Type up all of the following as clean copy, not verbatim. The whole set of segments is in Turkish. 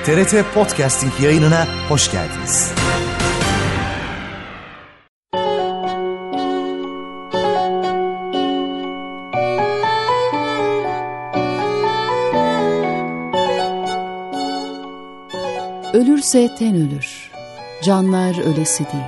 TRT Podcasting yayınına hoş geldiniz. Ölürse ten ölür, canlar ölesi değil.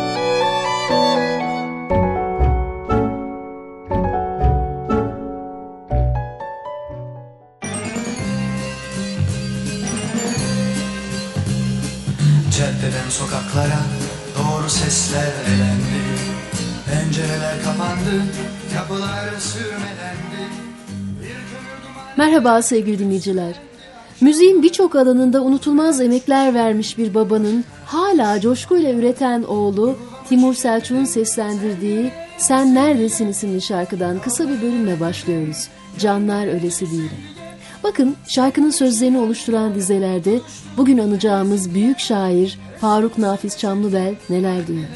Caddeden sokaklara doğru sesler elendi. Pencereler kapandı, kapılar sürmelendi. Merhaba sevgili dinleyiciler. Müziğin birçok alanında unutulmaz emekler vermiş bir babanın hala coşkuyla üreten oğlu Timur Selçuk'un seslendirdiği Sen Neredesin isimli şarkıdan kısa bir bölümle başlıyoruz. Canlar ölesi değil. Bakın şarkının sözlerini oluşturan dizelerde bugün anacağımız büyük şair Faruk Nafiz Çamlıbel neler diyor?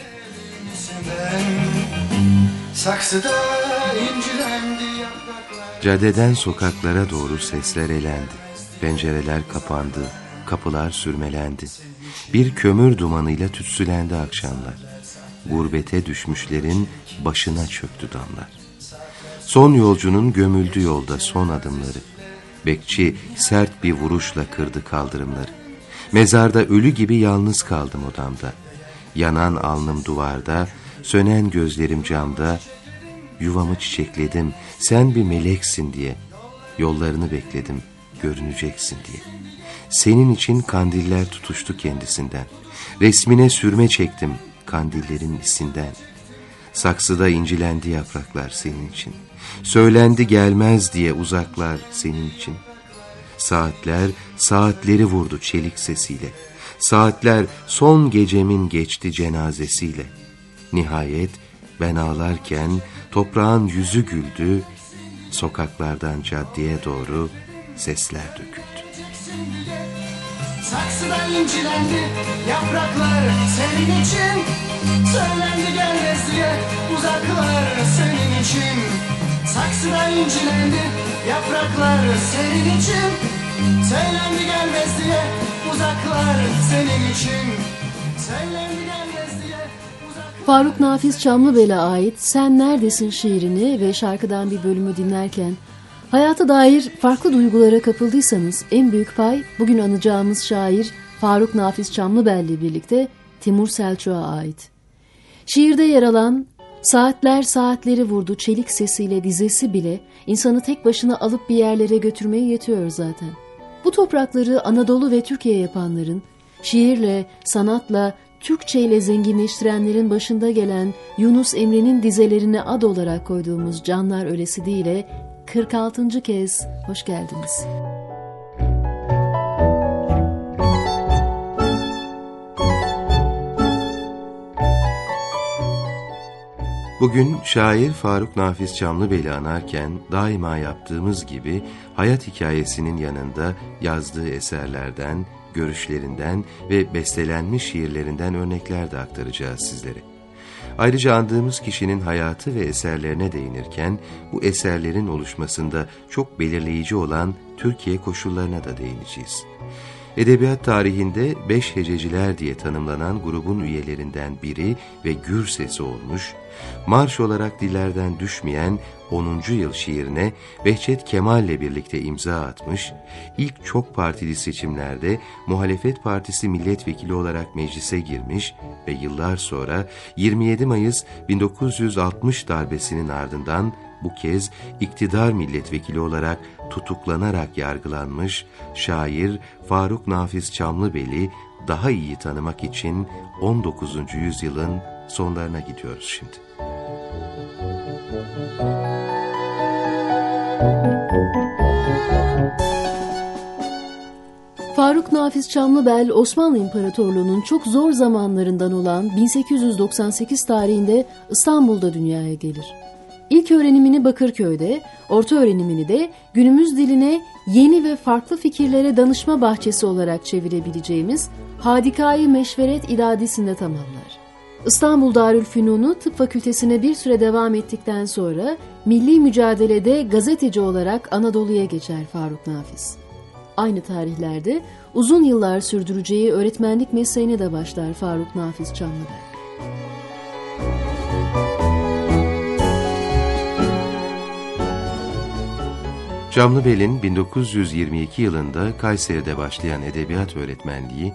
Caddeden sokaklara doğru sesler elendi. Pencereler kapandı, kapılar sürmelendi. Bir kömür dumanıyla tütsülendi akşamlar. Gurbete düşmüşlerin başına çöktü damlar. Son yolcunun gömüldü yolda son adımları. Bekçi sert bir vuruşla kırdı kaldırımları. Mezarda ölü gibi yalnız kaldım odamda. Yanan alnım duvarda, sönen gözlerim camda. Yuvamı çiçekledim, sen bir meleksin diye. Yollarını bekledim, görüneceksin diye. Senin için kandiller tutuştu kendisinden. Resmine sürme çektim kandillerin isinden. Saksıda incilendi yapraklar senin için. Söylendi gelmez diye uzaklar senin için. Saatler saatleri vurdu çelik sesiyle. Saatler son gecemin geçti cenazesiyle. Nihayet ben ağlarken toprağın yüzü güldü. Sokaklardan caddeye doğru sesler döküldü. Saksıdan incilendi yapraklar senin için. Söylendi gelmez diye uzaklar senin için. Saksıdan incilendi yapraklar senin için. Söylendi gelmez diye uzaklar senin için. Söylendi gelmez diye uzaklar. Faruk Nafiz Çamlıbel'e ait Sen Neredesin şiirini ve şarkıdan bir bölümü dinlerken hayata dair farklı duygulara kapıldıysanız en büyük pay bugün anacağımız şair Faruk Nafiz Çamlıbel ile birlikte Timur Selçuk'a ait. Şiirde yer alan saatler saatleri vurdu çelik sesiyle dizesi bile insanı tek başına alıp bir yerlere götürmeye yetiyor zaten. Bu toprakları Anadolu ve Türkiye yapanların, şiirle, sanatla, Türkçeyle zenginleştirenlerin başında gelen Yunus Emre'nin dizelerine ad olarak koyduğumuz Canlar Ölesi Değil'e 46. kez hoş geldiniz. Bugün şair Faruk Nafiz Çamlıbel'i anarken daima yaptığımız gibi hayat hikayesinin yanında yazdığı eserlerden, görüşlerinden ve bestelenmiş şiirlerinden örnekler de aktaracağız sizlere. Ayrıca andığımız kişinin hayatı ve eserlerine değinirken bu eserlerin oluşmasında çok belirleyici olan Türkiye koşullarına da değineceğiz. Edebiyat tarihinde beş hececiler diye tanımlanan grubun üyelerinden biri ve gür sesi olmuş, marş olarak dillerden düşmeyen 10. yıl şiirine Behçet Kemal'le birlikte imza atmış, ilk çok partili seçimlerde muhalefet partisi milletvekili olarak meclise girmiş ve yıllar sonra 27 Mayıs 1960 darbesinin ardından bu kez iktidar milletvekili olarak tutuklanarak yargılanmış şair Faruk Nafiz Çamlıbel'i daha iyi tanımak için 19. yüzyılın sonlarına gidiyoruz şimdi. Faruk Nafiz Çamlıbel, Osmanlı İmparatorluğu'nun çok zor zamanlarından olan 1898 tarihinde İstanbul'da dünyaya gelir. İlk öğrenimini Bakırköy'de, orta öğrenimini de günümüz diline yeni ve farklı fikirlere danışma bahçesi olarak çevirebileceğimiz Hadikâ-i Meşveret İdadisi'nde tamamlar. İstanbul Darülfünun'u tıp fakültesine bir süre devam ettikten sonra milli mücadelede gazeteci olarak Anadolu'ya geçer Faruk Nafiz. Aynı tarihlerde uzun yıllar sürdüreceği öğretmenlik mesleğine de başlar Faruk Nafiz Çamlıbel. Çamlıbel'in 1922 yılında Kayseri'de başlayan edebiyat öğretmenliği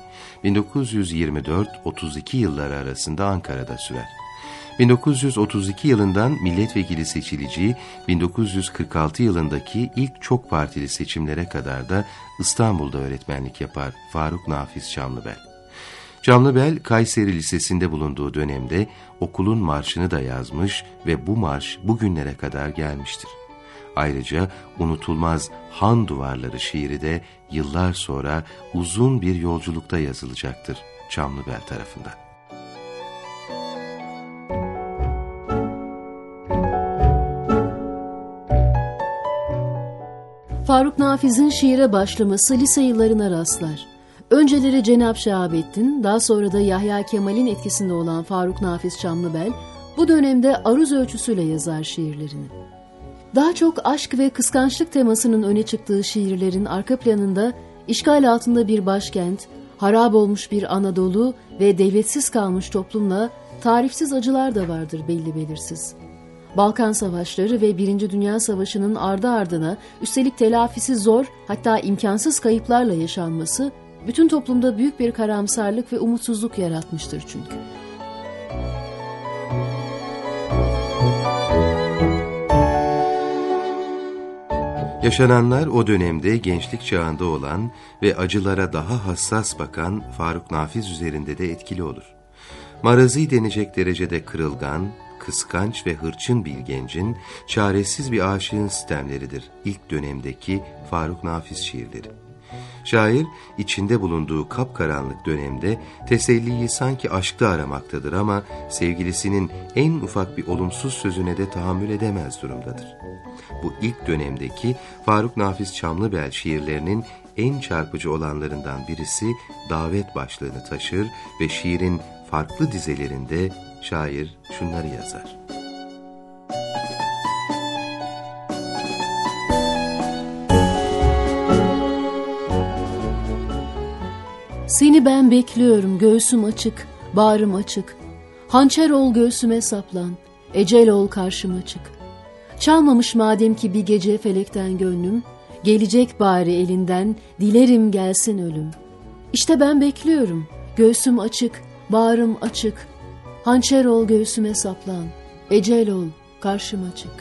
1924-32 yılları arasında Ankara'da sürer. 1932 yılından milletvekili seçileceği 1946 yılındaki ilk çok partili seçimlere kadar da İstanbul'da öğretmenlik yapar Faruk Nafiz Çamlıbel. Çamlıbel, Kayseri Lisesi'nde bulunduğu dönemde okulun marşını da yazmış ve bu marş bugünlere kadar gelmiştir. Ayrıca unutulmaz Han Duvarları şiiri de yıllar sonra uzun bir yolculukta yazılacaktır Çamlıbel tarafından. Faruk Nafiz'in şiire başlaması lise yıllarına rastlar. Önceleri Cenab-ı Şahabettin, daha sonra da Yahya Kemal'in etkisinde olan Faruk Nafiz Çamlıbel, bu dönemde aruz ölçüsüyle yazar şiirlerini. Daha çok aşk ve kıskançlık temasının öne çıktığı şiirlerin arka planında işgal altında bir başkent, harap olmuş bir Anadolu ve devletsiz kalmış toplumla tarifsiz acılar da vardır belli belirsiz. Balkan Savaşları ve Birinci Dünya Savaşı'nın ardı ardına üstelik telafisi zor, hatta imkansız kayıplarla yaşanması bütün toplumda büyük bir karamsarlık ve umutsuzluk yaratmıştır çünkü. Yaşananlar o dönemde gençlik çağında olan ve acılara daha hassas bakan Faruk Nafiz üzerinde de etkili olur. Marazi denecek derecede kırılgan, kıskanç ve hırçın bir gencin, çaresiz bir aşığın sitemleridir ilk dönemdeki Faruk Nafiz şiirleri. Şair, içinde bulunduğu kapkaranlık dönemde teselliyi sanki aşkta aramaktadır ama sevgilisinin en ufak bir olumsuz sözüne de tahammül edemez durumdadır. Bu ilk dönemdeki Faruk Nafiz Çamlıbel şiirlerinin en çarpıcı olanlarından birisi davet başlığını taşır ve şiirin farklı dizelerinde şair şunları yazar. Seni ben bekliyorum, göğsüm açık, bağrım açık. Hançer ol göğsüme saplan, ecel ol karşıma çık. Çalmamış madem ki bir gece felekten gönlüm, gelecek bari elinden, dilerim gelsin ölüm. İşte ben bekliyorum, göğsüm açık, bağrım açık. Hançer ol göğsüme saplan, ecel ol karşıma çık.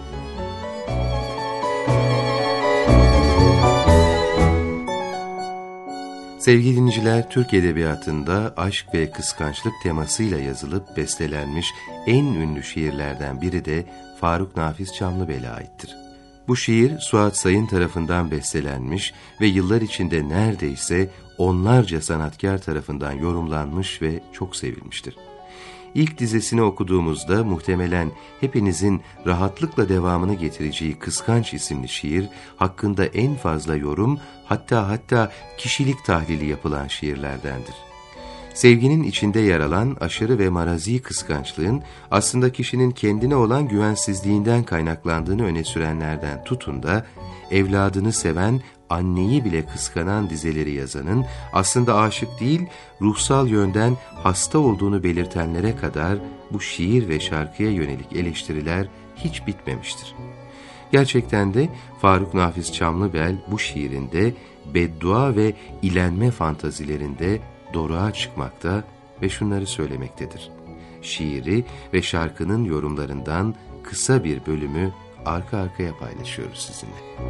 Sevgili dinleyiciler, Türk Edebiyatı'nda aşk ve kıskançlık temasıyla yazılıp bestelenmiş en ünlü şiirlerden biri de Faruk Nafiz Çamlıbel'e aittir. Bu şiir Suat Sayın tarafından bestelenmiş ve yıllar içinde neredeyse onlarca sanatkar tarafından yorumlanmış ve çok sevilmiştir. İlk dizesini okuduğumuzda muhtemelen hepinizin rahatlıkla devamını getireceği Kıskanç isimli şiir hakkında en fazla yorum, hatta kişilik tahlili yapılan şiirlerdendir. Sevginin içinde yer alan aşırı ve marazi kıskançlığın aslında kişinin kendine olan güvensizliğinden kaynaklandığını öne sürenlerden tutun da evladını seven, anneyi bile kıskanan dizeleri yazanın aslında aşık değil, ruhsal yönden hasta olduğunu belirtenlere kadar bu şiir ve şarkıya yönelik eleştiriler hiç bitmemiştir. Gerçekten de Faruk Nafiz Çamlıbel bu şiirinde beddua ve ilenme fantazilerinde doruğa çıkmakta ve şunları söylemektedir. Şiiri ve şarkının yorumlarından kısa bir bölümü arka arkaya paylaşıyoruz sizinle.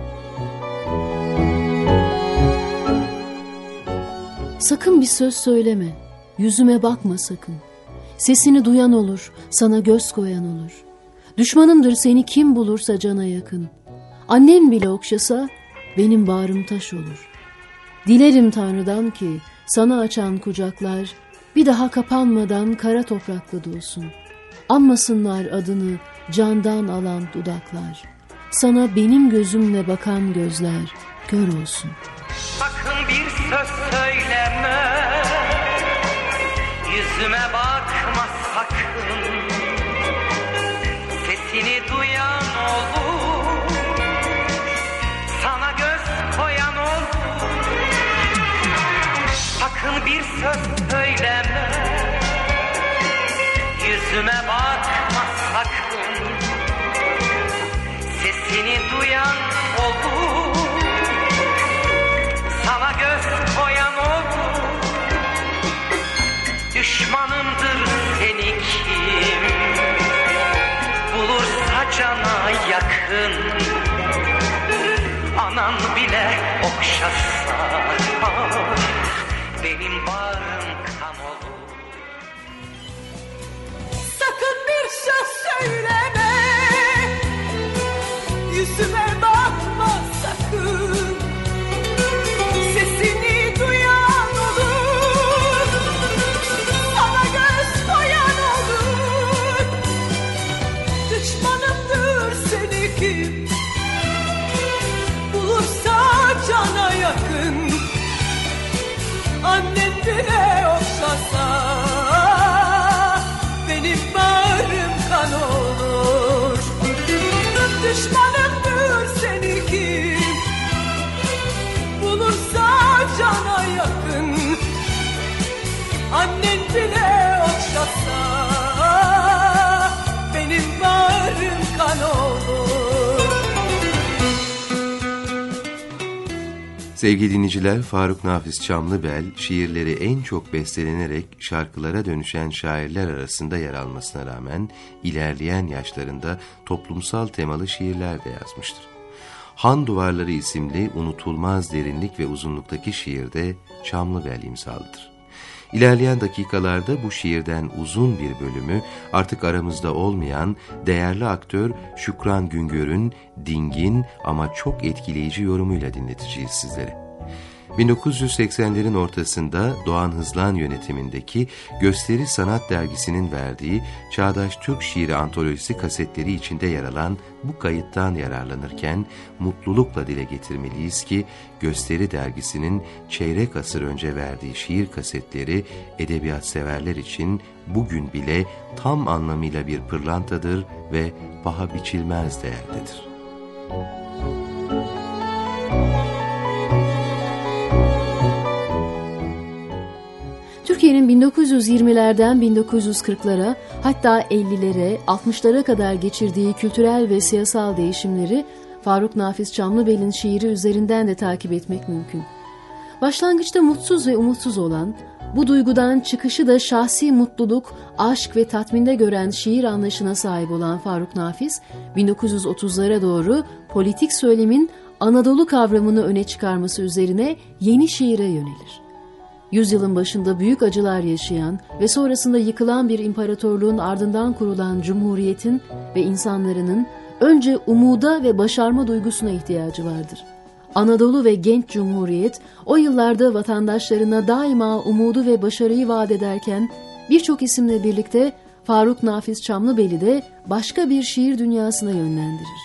Sakın bir söz söyleme, yüzüme bakma sakın. Sesini duyan olur, sana göz koyan olur. Düşmanımdır seni kim bulursa cana yakın. Annem bile okşasa benim bağrım taş olur. Dilerim Tanrı'dan ki sana açan kucaklar bir daha kapanmadan kara toprakla dolsun. Anmasınlar adını candan alan dudaklar. Sana benim gözümle bakan gözler kör olsun. Sakın bir söz söyleme, yüzüme bakma sakın. Sesini duyan olur, sana göz koyan olur. söz söyleme, yüzüme bakma sakın. Sesini duyan olur, sana göz koyan olur. Düşmanımdır seni kim bulursa cana yakın. Anan bile okşasa benim bağrım kan olur. Sakın bir söz söyleme, yüzüme bakma sakın. Sesini duyan olur, sana göz koyan olur. Düşmanımdır seni kim bulursa cana yakın. Annen bile okşasa benim bağrım kan olur. Düşmanımdır seni kim bulursa cana yakın. Annen bile okşasa benim bağrım kan olur. Sevgili dinleyiciler, Faruk Nafiz Çamlıbel, şiirleri en çok bestelenerek şarkılara dönüşen şairler arasında yer almasına rağmen ilerleyen yaşlarında toplumsal temalı şiirler de yazmıştır. Han Duvarları isimli unutulmaz derinlik ve uzunluktaki şiirde Çamlıbel imzalıdır. İlerleyen dakikalarda bu şiirden uzun bir bölümü artık aramızda olmayan değerli aktör Şükran Güngör'ün dingin ama çok etkileyici yorumuyla dinleteceğiz sizlere. 1980'lerin ortasında Doğan Hızlan yönetimindeki Gösteri Sanat Dergisi'nin verdiği Çağdaş Türk Şiiri Antolojisi kasetleri içinde yer alan bu kayıttan yararlanırken mutlulukla dile getirmeliyiz ki Gösteri Dergisi'nin çeyrek asır önce verdiği şiir kasetleri edebiyat severler için bugün bile tam anlamıyla bir pırlantadır ve paha biçilmez değerdedir. Türkiye'nin 1920'lerden 1940'lara hatta 50'lere, 60'lara kadar geçirdiği kültürel ve siyasal değişimleri Faruk Nafiz Çamlıbel'in şiiri üzerinden de takip etmek mümkün. Başlangıçta mutsuz ve umutsuz olan, bu duygudan çıkışı da şahsi mutluluk, aşk ve tatminde gören şiir anlayışına sahip olan Faruk Nafiz, 1930'lara doğru politik söylemin Anadolu kavramını öne çıkarması üzerine yeni şiire yönelir. Yüzyılın başında büyük acılar yaşayan ve sonrasında yıkılan bir imparatorluğun ardından kurulan Cumhuriyet'in ve insanların önce umuda ve başarma duygusuna ihtiyacı vardır. Anadolu ve genç Cumhuriyet o yıllarda vatandaşlarına daima umudu ve başarıyı vaat ederken birçok isimle birlikte Faruk Nafiz Çamlıbel'i de başka bir şiir dünyasına yönlendirir.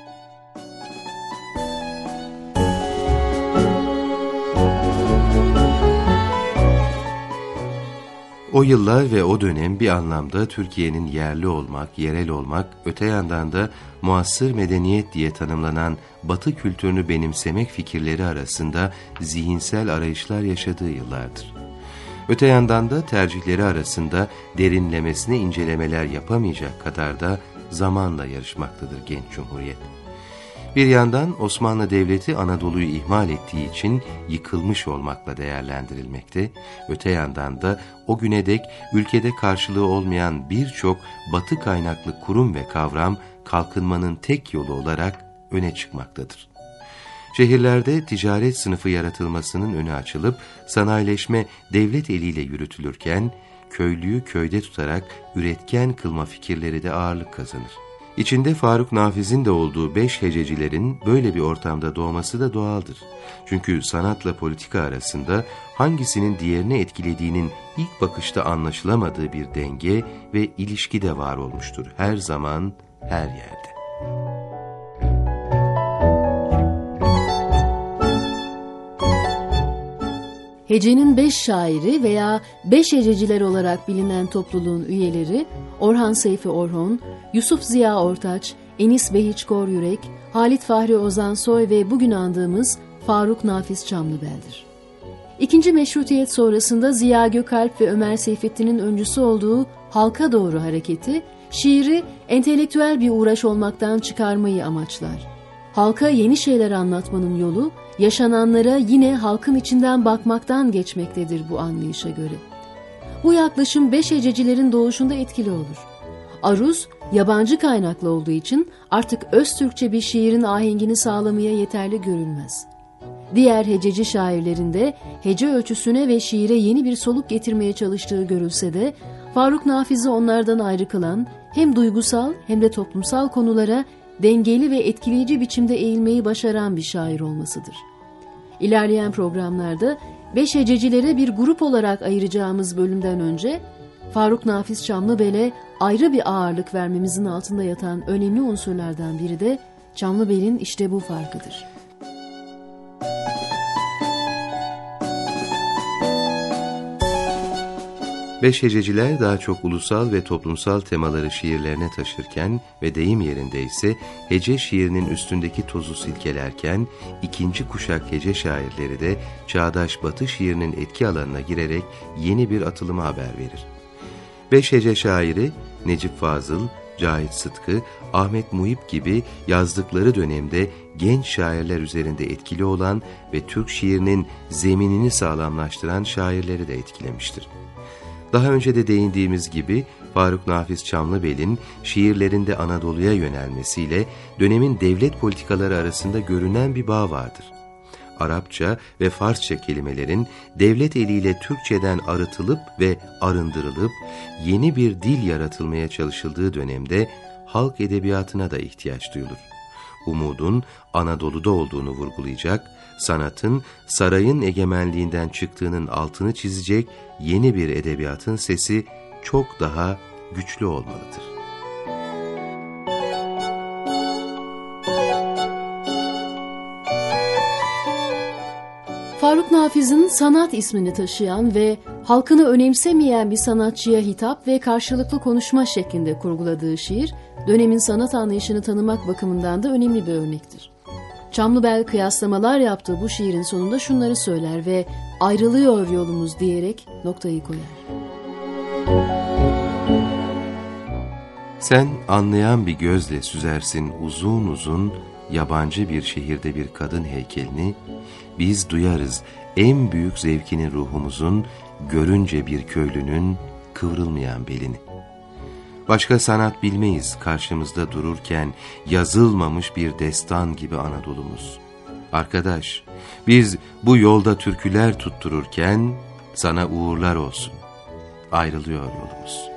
O yıllar ve o dönem bir anlamda Türkiye'nin yerli olmak, yerel olmak, öte yandan da muasır medeniyet diye tanımlanan Batı kültürünü benimsemek fikirleri arasında zihinsel arayışlar yaşadığı yıllardır. Öte yandan da tercihleri arasında derinlemesine incelemeler yapamayacak kadar da zamanla yarışmaktadır genç Cumhuriyet. Bir yandan Osmanlı Devleti Anadolu'yu ihmal ettiği için yıkılmış olmakla değerlendirilmekte, öte yandan da o güne dek ülkede karşılığı olmayan birçok Batı kaynaklı kurum ve kavram kalkınmanın tek yolu olarak öne çıkmaktadır. Şehirlerde ticaret sınıfı yaratılmasının önü açılıp sanayileşme devlet eliyle yürütülürken, köylüyü köyde tutarak üretken kılma fikirleri de ağırlık kazanır. İçinde Faruk Nafiz'in de olduğu 5 hececilerin böyle bir ortamda doğması da doğaldır. Çünkü sanatla politika arasında hangisinin diğerini etkilediğinin ilk bakışta anlaşılamadığı bir denge ve ilişki de var olmuştur her zaman, her yerde. Hecenin 5 şairi veya 5 hececiler olarak bilinen topluluğun üyeleri Orhan Seyfi Orhon, Yusuf Ziya Ortaç, Enis Behiç Koryürek, Halit Fahri Ozansoy ve bugün andığımız Faruk Nafiz Çamlıbel'dir. İkinci Meşrutiyet sonrasında Ziya Gökalp ve Ömer Seyfettin'in öncüsü olduğu Halka Doğru hareketi, şiiri entelektüel bir uğraş olmaktan çıkarmayı amaçlar. Halka yeni şeyler anlatmanın yolu, yaşananlara yine halkın içinden bakmaktan geçmektedir bu anlayışa göre. Bu yaklaşım Beşececilerin doğuşunda etkili olur. Aruz, yabancı kaynaklı olduğu için artık Öztürkçe bir şiirin ahengini sağlamaya yeterli görülmez. Diğer hececi şairlerinde hece ölçüsüne ve şiire yeni bir soluk getirmeye çalıştığı görülse de, Faruk Nafiz'i onlardan ayrı kılan, hem duygusal hem de toplumsal konulara dengeli ve etkileyici biçimde eğilmeyi başaran bir şair olmasıdır. İlerleyen programlarda Beşececilere bir grup olarak ayıracağımız bölümden önce, Faruk Nafiz Çamlıbel'e ayrı bir ağırlık vermemizin altında yatan önemli unsurlardan biri de Çamlıbel'in işte bu farkıdır. Beşececiler daha çok ulusal ve toplumsal temaları şiirlerine taşırken ve deyim yerinde ise hece şiirinin üstündeki tozu silkelerken, ikinci kuşak hece şairleri de çağdaş Batı şiirinin etki alanına girerek yeni bir atılıma haber verir. Beş hece şairi Necip Fazıl, Cahit Sıtkı, Ahmet Muhip gibi yazdıkları dönemde genç şairler üzerinde etkili olan ve Türk şiirinin zeminini sağlamlaştıran şairleri de etkilemiştir. Daha önce de değindiğimiz gibi Faruk Nafiz Çamlıbel'in şiirlerinde Anadolu'ya yönelmesiyle dönemin devlet politikaları arasında görünen bir bağ vardır. Arapça ve Farsça kelimelerin devlet eliyle Türkçeden arıtılıp ve arındırılıp yeni bir dil yaratılmaya çalışıldığı dönemde halk edebiyatına da ihtiyaç duyulur. Umudun Anadolu'da olduğunu vurgulayacak, sanatın sarayın egemenliğinden çıktığının altını çizecek yeni bir edebiyatın sesi çok daha güçlü olmalıdır. Faruk Nafiz'in sanat ismini taşıyan ve halkını önemsemeyen bir sanatçıya hitap ve karşılıklı konuşma şeklinde kurguladığı şiir, dönemin sanat anlayışını tanımak bakımından da önemli bir örnektir. Çamlıbel kıyaslamalar yaptığı bu şiirin sonunda şunları söyler ve ayrılıyor yolumuz diyerek noktayı koyar. Sen anlayan bir gözle süzersin uzun uzun yabancı bir şehirde bir kadın heykelini, biz duyarız en büyük zevkini ruhumuzun, görünce bir köylünün kıvrılmayan belini. Başka sanat bilmeyiz karşımızda dururken, yazılmamış bir destan gibi Anadolu'muz. Arkadaş, biz bu yolda türküler tuttururken, sana uğurlar olsun. Ayrılıyor yolumuz.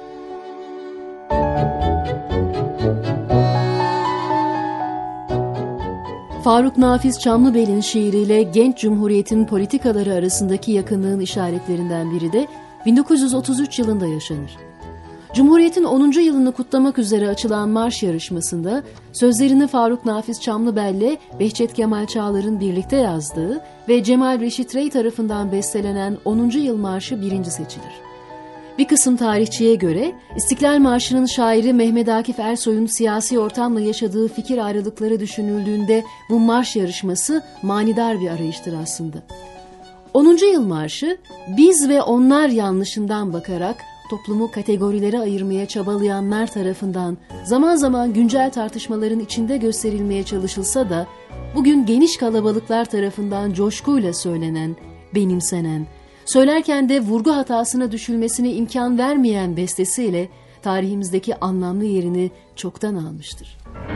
Faruk Nafiz Çamlıbel'in şiiriyle genç cumhuriyetin politikaları arasındaki yakınlığın işaretlerinden biri de 1933 yılında yaşanır. Cumhuriyetin 10. yılını kutlamak üzere açılan marş yarışmasında sözlerini Faruk Nafiz Çamlıbel'le Behçet Kemal Çağlar'ın birlikte yazdığı ve Cemal Reşit Rey tarafından bestelenen 10. yıl marşı birinci seçilir. Bir kısım tarihçiye göre İstiklal Marşı'nın şairi Mehmet Akif Ersoy'un siyasi ortamla yaşadığı fikir ayrılıkları düşünüldüğünde bu marş yarışması manidar bir arayıştır aslında. 10. yıl marşı biz ve onlar yanlışından bakarak toplumu kategorilere ayırmaya çabalayanlar tarafından zaman zaman güncel tartışmaların içinde gösterilmeye çalışılsa da bugün geniş kalabalıklar tarafından coşkuyla söylenen, benimsenen, söylerken de vurgu hatasına düşülmesine imkan vermeyen bestesiyle tarihimizdeki anlamlı yerini çoktan almıştır.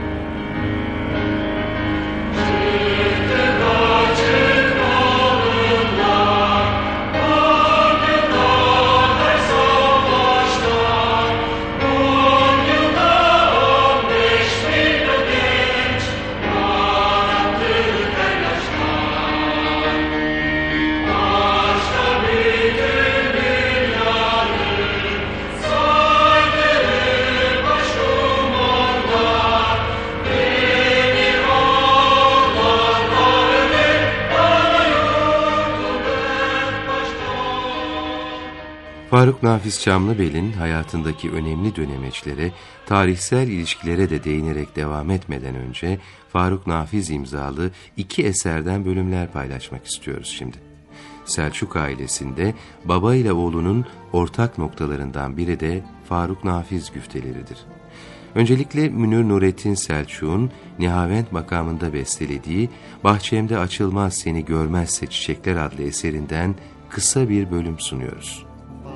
Faruk Nafiz Çamlıbel'in hayatındaki önemli dönemeçlere, tarihsel ilişkilere de değinerek devam etmeden önce Faruk Nafiz imzalı 2 eserden bölümler paylaşmak istiyoruz şimdi. Selçuk ailesinde baba ile oğlunun ortak noktalarından biri de Faruk Nafiz güfteleridir. Öncelikle Münir Nurettin Selçuk'un Nihavent makamında bestelediği "Bahçemde açılmaz seni görmezse çiçekler" adlı eserinden kısa bir bölüm sunuyoruz.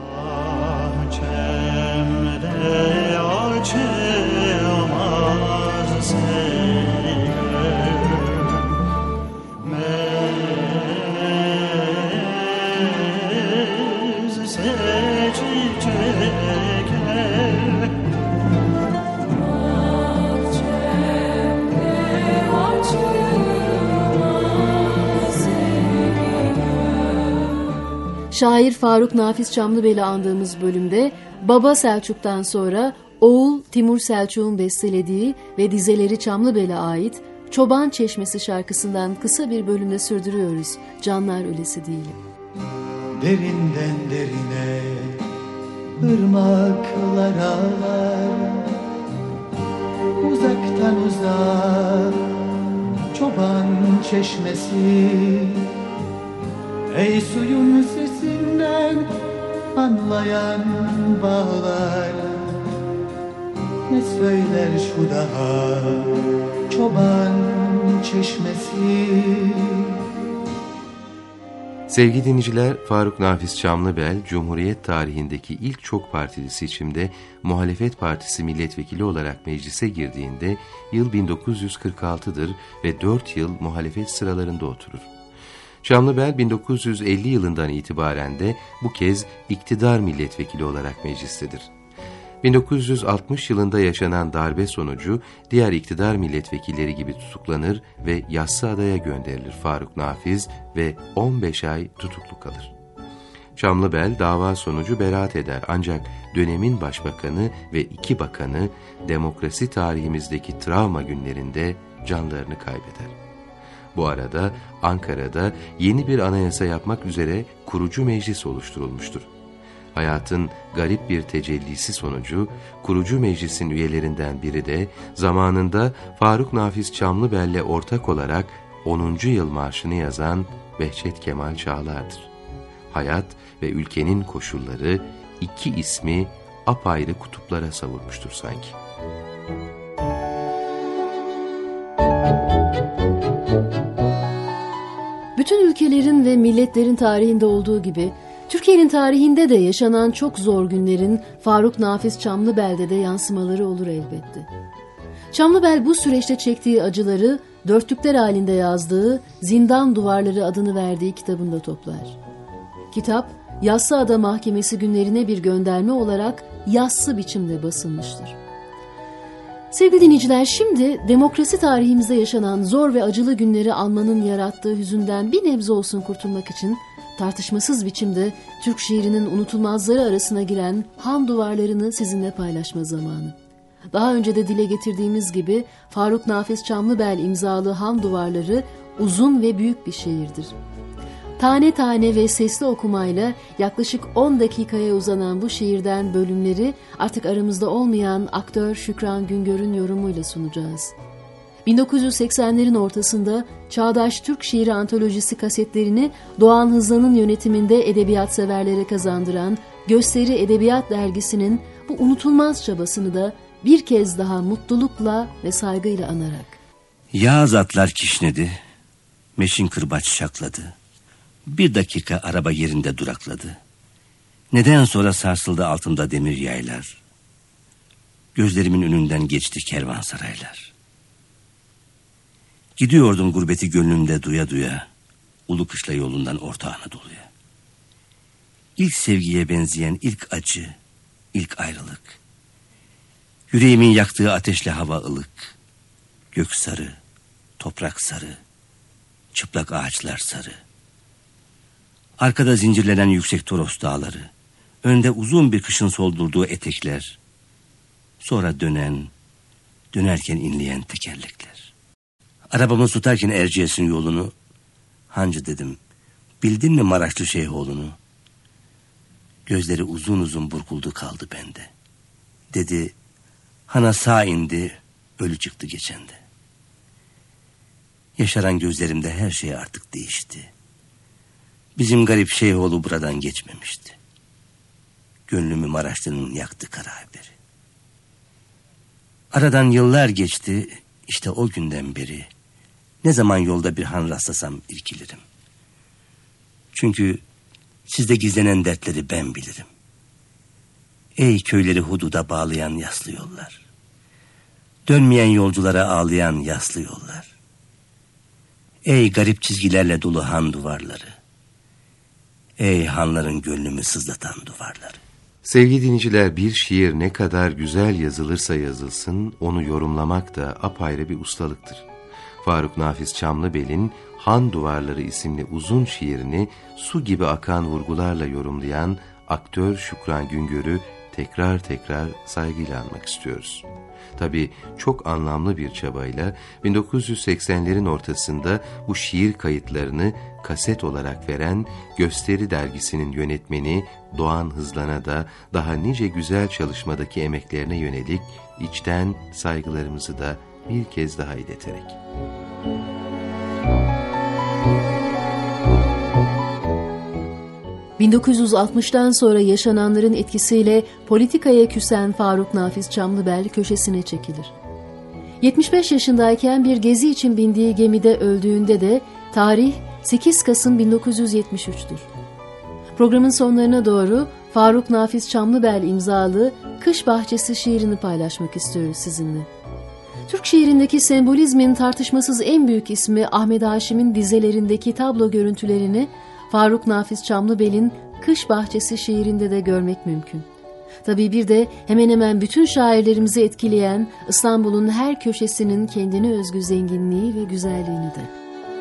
Bahçemde açılmaz seni görmezse çiçekler. Şair Faruk Nafiz Çamlıbel'i andığımız bölümde baba Selçuk'tan sonra oğul Timur Selçuk'un bestelediği ve dizeleri Çamlıbel'e ait Çoban Çeşmesi şarkısından kısa bir bölümde sürdürüyoruz. Canlar ölesi değilim. Derinden derine ırmaklar ağlar, uzaktan uzağa çoban çeşmesi. Ey suyun sesinden anlayan bağlar, ne söyler şu daha çoban çeşmesi. Sevgili dinleyiciler, Faruk Nafiz Çamlıbel, Cumhuriyet tarihindeki ilk çok partili seçimde Muhalefet Partisi milletvekili olarak meclise girdiğinde yıl 1946'dır ve 4 yıl muhalefet sıralarında oturur. Çamlıbel 1950 yılından itibaren de bu kez iktidar milletvekili olarak meclistedir. 1960 yılında yaşanan darbe sonucu diğer iktidar milletvekilleri gibi tutuklanır ve Yassıada'ya gönderilir Faruk Nafiz ve 15 ay tutuklu kalır. Çamlıbel dava sonucu beraat eder ancak dönemin başbakanı ve 2 bakanı demokrasi tarihimizdeki travma günlerinde canlarını kaybeder. Bu arada Ankara'da yeni bir anayasa yapmak üzere kurucu meclis oluşturulmuştur. Hayatın garip bir tecellisi sonucu kurucu meclisin üyelerinden biri de zamanında Faruk Nafiz Çamlıbel'le ortak olarak 10. yıl marşını yazan Behçet Kemal Çağlar'dır. Hayat ve ülkenin koşulları 2 ismi apayrı kutuplara savurmuştur sanki. Bütün ülkelerin ve milletlerin tarihinde olduğu gibi Türkiye'nin tarihinde de yaşanan çok zor günlerin Faruk Nafiz Çamlıbel'de de yansımaları olur elbette. Çamlıbel bu süreçte çektiği acıları dörtlükler halinde yazdığı Zindan Duvarları adını verdiği kitabında toplar. Kitap, Yassıada Mahkemesi günlerine bir gönderme olarak yassı biçimde basılmıştır. Sevgili dinleyiciler, şimdi demokrasi tarihimizde yaşanan zor ve acılı günleri anmanın yarattığı hüzünden bir nebze olsun kurtulmak için tartışmasız biçimde Türk şiirinin unutulmazları arasına giren Han Duvarlarını sizinle paylaşma zamanı. Daha önce de dile getirdiğimiz gibi Faruk Nafiz Çamlıbel imzalı Han Duvarları uzun ve büyük bir şiirdir. Tane tane ve sesli okumayla yaklaşık 10 dakikaya uzanan bu şiirden bölümleri artık aramızda olmayan aktör Şükran Güngör'ün yorumuyla sunacağız. 1980'lerin ortasında Çağdaş Türk Şiiri Antolojisi kasetlerini Doğan Hızlan'ın yönetiminde edebiyat severlere kazandıran Gösteri Edebiyat Dergisi'nin bu unutulmaz çabasını da bir kez daha mutlulukla ve saygıyla anarak. Yağız atlar kişnedi, meşin kırbaç şakladı. 1 dakika araba yerinde durakladı. Neden sonra sarsıldı altımda demir yaylar. Gözlerimin önünden geçti kervansaraylar. Gidiyordum gurbeti gönlümde duya duya, Ulu Kışla yolundan Orta Anadolu'ya. İlk sevgiye benzeyen ilk acı, ilk ayrılık. Yüreğimin yaktığı ateşle hava ılık. Gök sarı, toprak sarı, çıplak ağaçlar sarı. Arkada zincirlenen yüksek Toros dağları, önde uzun bir kışın soldurduğu etekler, sonra dönerken inleyen tekerlekler. Arabamı tutarken Erciyes'in yolunu, hancı dedim, bildin mi Maraşlı Şeyhoğlu'nu? Gözleri uzun uzun burkuldu kaldı bende. Dedi, hana sağ indi, ölü çıktı geçende. Yaşaran gözlerimde her şey artık değişti. Bizim garip Şeyhoğlu buradan geçmemişti. Gönlümü Maraşlı'nın yaktı kara haberi. Aradan yıllar geçti. İşte o günden beri ne zaman yolda bir han rastlasam irkilirim. Çünkü sizde gizlenen dertleri ben bilirim. Ey köyleri hududa bağlayan yaslı yollar. Dönmeyen yolculara ağlayan yaslı yollar. Ey garip çizgilerle dolu han duvarları. Ey hanların gönlümü sızlatan duvarları. Sevgili dinleyiciler, bir şiir ne kadar güzel yazılırsa yazılsın, onu yorumlamak da apayrı bir ustalıktır. Faruk Nafiz Çamlıbel'in Han Duvarları isimli uzun şiirini su gibi akan vurgularla yorumlayan aktör Şükran Güngör'ü tekrar saygıyla anmak istiyoruz. Tabii çok anlamlı bir çabayla 1980'lerin ortasında bu şiir kayıtlarını kaset olarak veren Gösteri dergisinin yönetmeni Doğan Hızlan'a da daha nice güzel çalışmadaki emeklerine yönelik içten saygılarımızı da bir kez daha ileterek. ...1960'tan sonra yaşananların etkisiyle politikaya küsen Faruk Nafiz Çamlıbel köşesine çekilir. 75 yaşındayken bir gezi için bindiği gemide öldüğünde de tarih 8 Kasım 1973'tür. Programın sonlarına doğru Faruk Nafiz Çamlıbel imzalı Kış Bahçesi şiirini paylaşmak istiyoruz sizinle. Türk şiirindeki sembolizmin tartışmasız en büyük ismi Ahmet Haşim'in dizelerindeki tablo görüntülerini Faruk Nafiz Çamlıbel'in Kış Bahçesi şiirinde de görmek mümkün. Tabii bir de hemen hemen bütün şairlerimizi etkileyen İstanbul'un her köşesinin kendine özgü zenginliği ve güzelliğini de.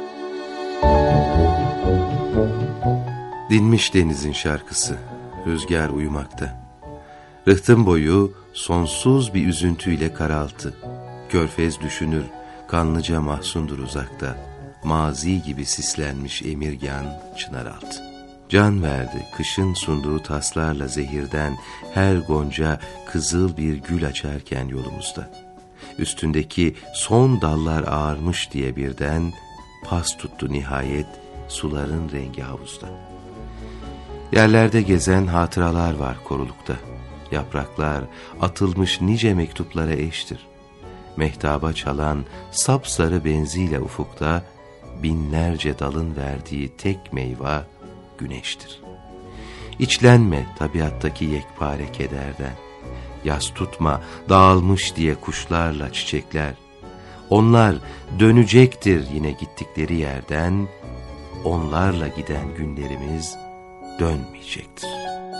Dinmiş denizin şarkısı, rüzgar uyumakta. Rıhtım boyu sonsuz bir üzüntüyle karaltı. Körfez düşünür, kanlıca mahzundur uzakta. Mazi gibi sislenmiş emirgan Çınaraltı. Can verdi kışın sunduğu taslarla zehirden, her gonca kızıl bir gül açarken yolumuzda. Üstündeki son dallar ağarmış diye birden, pas tuttu nihayet suların rengi havuzda. Yerlerde gezen hatıralar var korulukta. Yapraklar atılmış nice mektuplara eştir. Mehtaba çalan sapsarı benziyle ufukta, binlerce dalın verdiği tek meyve güneştir. İçlenme tabiattaki yekpare kederden. Yas tutma dağılmış diye kuşlarla çiçekler. Onlar dönecektir yine gittikleri yerden. Onlarla giden günlerimiz dönmeyecektir.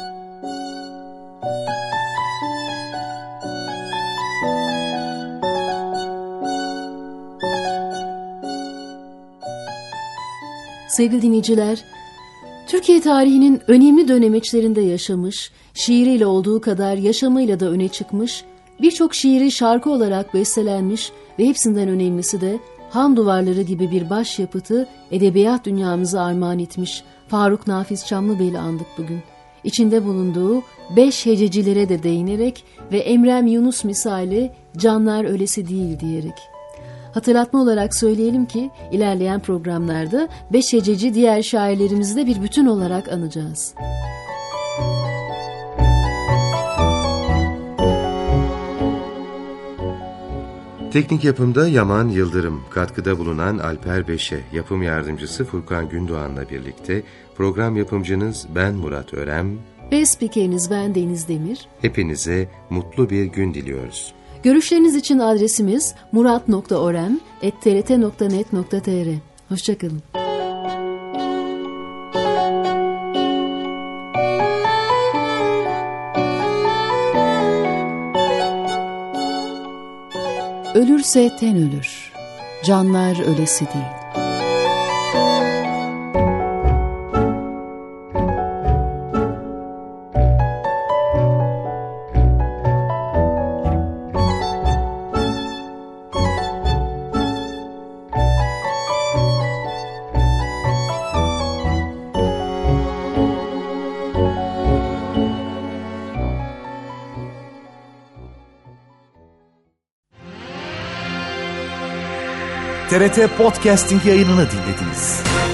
Sevgili dinleyiciler, Türkiye tarihinin önemli dönemeçlerinde yaşamış, şiiriyle olduğu kadar yaşamıyla da öne çıkmış, birçok şiiri şarkı olarak bestelenmiş ve hepsinden önemlisi de Han Duvarları gibi bir başyapıtı edebiyat dünyamıza armağan etmiş Faruk Nafiz Çamlıbel'i andık bugün. İçinde bulunduğu 5 hececilere de değinerek ve Emrem Yunus misali canlar ölesi değil diyerek. Hatırlatma olarak söyleyelim ki ilerleyen programlarda 5 hececi diğer şairlerimizi de bir bütün olarak anacağız. Teknik yapımda Yaman Yıldırım, katkıda bulunan Alper Beşe, yapım yardımcısı Furkan Gündoğan'la birlikte program yapımcınız ben Murat Örem ve spikeriniz ben Deniz Demir. Hepinize mutlu bir gün diliyoruz. Görüşleriniz için adresimiz murat.orem@trt.net.tr. Hoşçakalın. Ölürse ten ölür, canlar ölesi değil. TRT Podcasting yayınını dinlediniz.